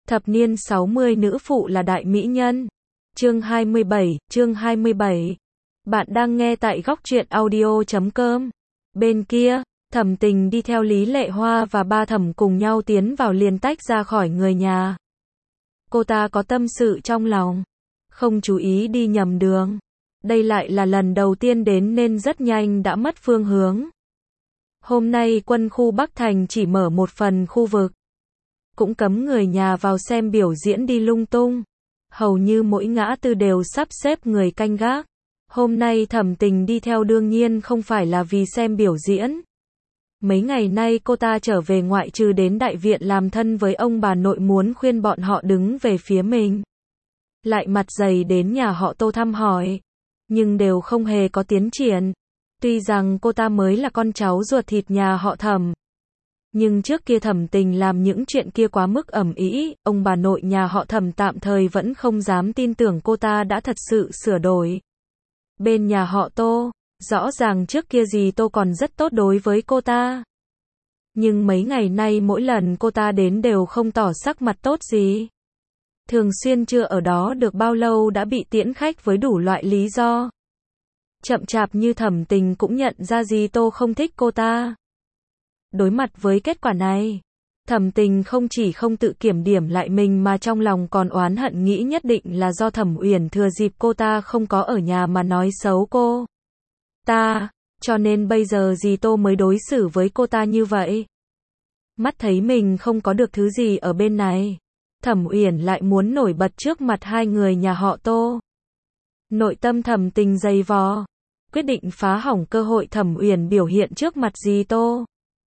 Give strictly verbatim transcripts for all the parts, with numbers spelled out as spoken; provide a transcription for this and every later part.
Thập niên sáu mươi nữ phụ là đại mỹ nhân. Chương hai mươi bảy, chương hai mươi bảy. Bạn đang nghe tại góc truyện audio chấm com. Bên kia, Thẩm Tình đi theo Lý Lệ Hoa và ba thẩm cùng nhau tiến vào liền tách ra khỏi người nhà. Cô ta có tâm sự trong lòng, không chú ý đi nhầm đường. Đây lại là lần đầu tiên đến nên rất nhanh đã mất phương hướng. Hôm nay quân khu Bắc Thành chỉ mở một phần khu vực, cũng cấm người nhà vào xem biểu diễn đi lung tung. Hầu như mỗi ngã tư đều sắp xếp người canh gác. Hôm nay Thẩm Tình đi theo đương nhiên không phải là vì xem biểu diễn. Mấy ngày nay cô ta trở về ngoại trừ đến đại viện làm thân với ông bà nội muốn khuyên bọn họ đứng về phía mình. Lại mặt dày đến nhà họ Tô thăm hỏi, nhưng đều không hề có tiến triển. Tuy rằng cô ta mới là con cháu ruột thịt nhà họ Thẩm, nhưng trước kia Thẩm Tình làm những chuyện kia quá mức ầm ĩ, ông bà nội nhà họ Thẩm tạm thời vẫn không dám tin tưởng cô ta đã thật sự sửa đổi. Bên nhà họ Tô, rõ ràng trước kia dì Tô còn rất tốt đối với cô ta. Nhưng mấy ngày nay mỗi lần cô ta đến đều không tỏ sắc mặt tốt gì. Thường xuyên chưa ở đó được bao lâu đã bị tiễn khách với đủ loại lý do. Chậm chạp như Thẩm Tình cũng nhận ra dì Tô không thích cô ta. Đối mặt với kết quả này, Thẩm Tình không chỉ không tự kiểm điểm lại mình mà trong lòng còn oán hận nghĩ nhất định là do Thẩm Uyển thừa dịp cô ta không có ở nhà mà nói xấu cô ta, cho nên bây giờ dì Tô mới đối xử với cô ta như vậy. Mắt thấy mình không có được thứ gì ở bên này, Thẩm Uyển lại muốn nổi bật trước mặt hai người nhà họ Tô. Nội tâm Thẩm Tình dày vò, quyết định phá hỏng cơ hội Thẩm Uyển biểu hiện trước mặt dì Tô.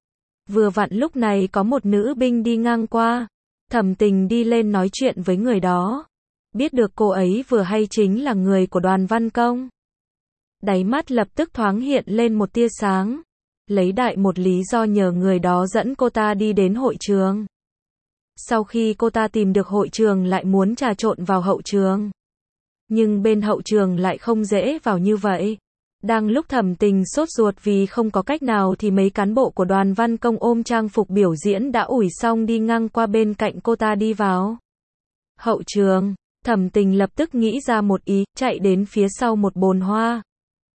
Vừa vặn lúc này có một nữ binh đi ngang qua, Thẩm Tình đi lên nói chuyện với người đó. Biết được cô ấy vừa hay chính là người của Đoàn Văn Công. Đáy mắt lập tức thoáng hiện lên một tia sáng, lấy đại một lý do nhờ người đó dẫn cô ta đi đến hội trường. Sau khi cô ta tìm được hội trường lại muốn trà trộn vào hậu trường. Nhưng bên hậu trường lại không dễ vào như vậy. Đang lúc Thẩm Tình sốt ruột vì không có cách nào thì mấy cán bộ của Đoàn Văn Công ôm trang phục biểu diễn đã ủi xong đi ngang qua bên cạnh cô ta đi vào hậu trường. Thẩm Tình lập tức nghĩ ra một ý, chạy đến phía sau một bồn hoa,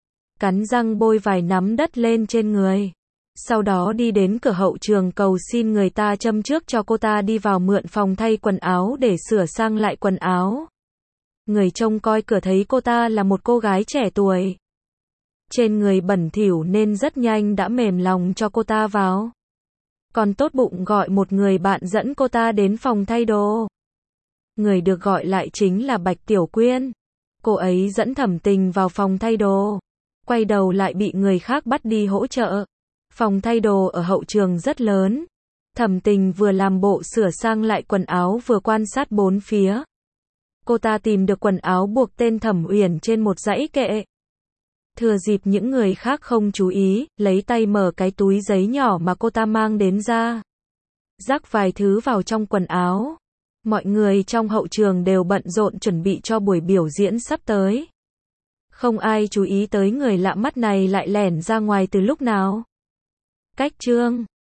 cắn răng bôi vài nắm đất lên trên người. Sau đó đi đến cửa hậu trường cầu xin người ta châm trước cho cô ta đi vào mượn phòng thay quần áo để sửa sang lại quần áo. Người trông coi cửa thấy cô ta là một cô gái trẻ tuổi, trên người bẩn thỉu nên rất nhanh đã mềm lòng cho cô ta vào. Còn tốt bụng gọi một người bạn dẫn cô ta đến phòng thay đồ. Người được gọi lại chính là Bạch Tiểu Quyên. Cô ấy dẫn Thẩm Tình vào phòng thay đồ, quay đầu lại bị người khác bắt đi hỗ trợ. Phòng thay đồ ở hậu trường rất lớn. Thẩm Tình vừa làm bộ sửa sang lại quần áo vừa quan sát bốn phía. Cô ta tìm được quần áo buộc tên Thẩm Uyển trên một dãy kệ. Thừa dịp những người khác không chú ý, lấy tay mở cái túi giấy nhỏ mà cô ta mang đến ra, rắc vài thứ vào trong quần áo. Mọi người trong hậu trường đều bận rộn chuẩn bị cho buổi biểu diễn sắp tới. Không ai chú ý tới người lạ mắt này lại lẻn ra ngoài từ lúc nào. Cách chương